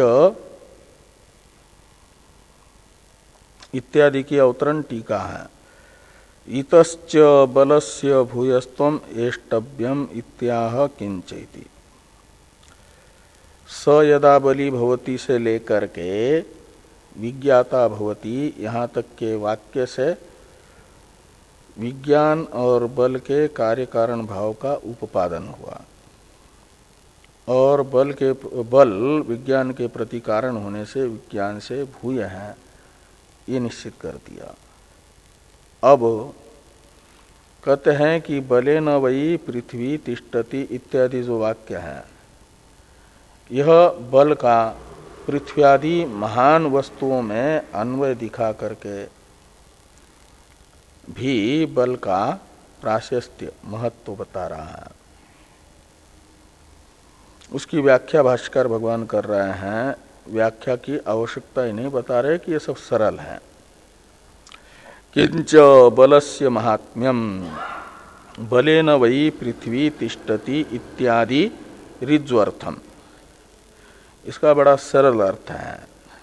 इत्यादि की अवतरण टीका है। इतश्च बलस्य भूयस्त्वम एष्टव्यम इत्याह किंच इति। स यदा बली भवति से लेकर के विज्ञाता भवति यहाँ तक के वाक्य से विज्ञान और बल के कार्य कारण भाव का उपादान हुआ, और बल के बल विज्ञान के प्रति कारण होने से विज्ञान से भूय है, ये निश्चित कर दिया। अब कहते हैं कि बले न वही पृथ्वी तिष्ठति इत्यादि जो वाक्य है, यह बल का पृथ्व्यादि महान वस्तुओं में अन्वय दिखा करके भी बल का प्राशस्त्य महत्व बता रहा है। उसकी व्याख्या भाष्कर भगवान कर रहे हैं। व्याख्या की आवश्यकता ही नहीं, बता रहे कि ये सब सरल है। किंच बलस्य महात्म्यम बलेन वही पृथ्वी तिष्ठति इत्यादि ऋज्वर्थम। इसका बड़ा सरल अर्थ है।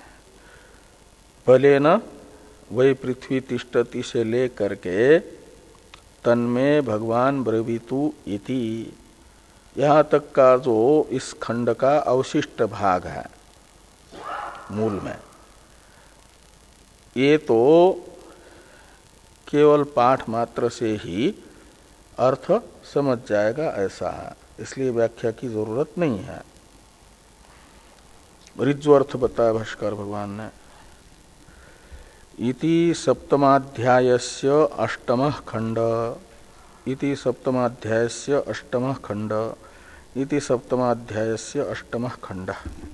बलेन वही पृथ्वी तिष्ठति से ले करके तन्मे भगवान ब्रवीतु इति, यहाँ तक का जो इस खंड का अवशिष्ट भाग है मूल में, ये तो केवल पाठ मात्र से ही अर्थ समझ जाएगा ऐसा है, इसलिए व्याख्या की जरूरत नहीं है। ऋज्वर्थ बताया भाष्कर भगवान ने। इति सप्तमाध्यायस्य अष्टमः खंड, इति सप्तमाध्यायस्य अष्टमः खंड, इति सप्तमाध्यायस्य अष्टमः खंड।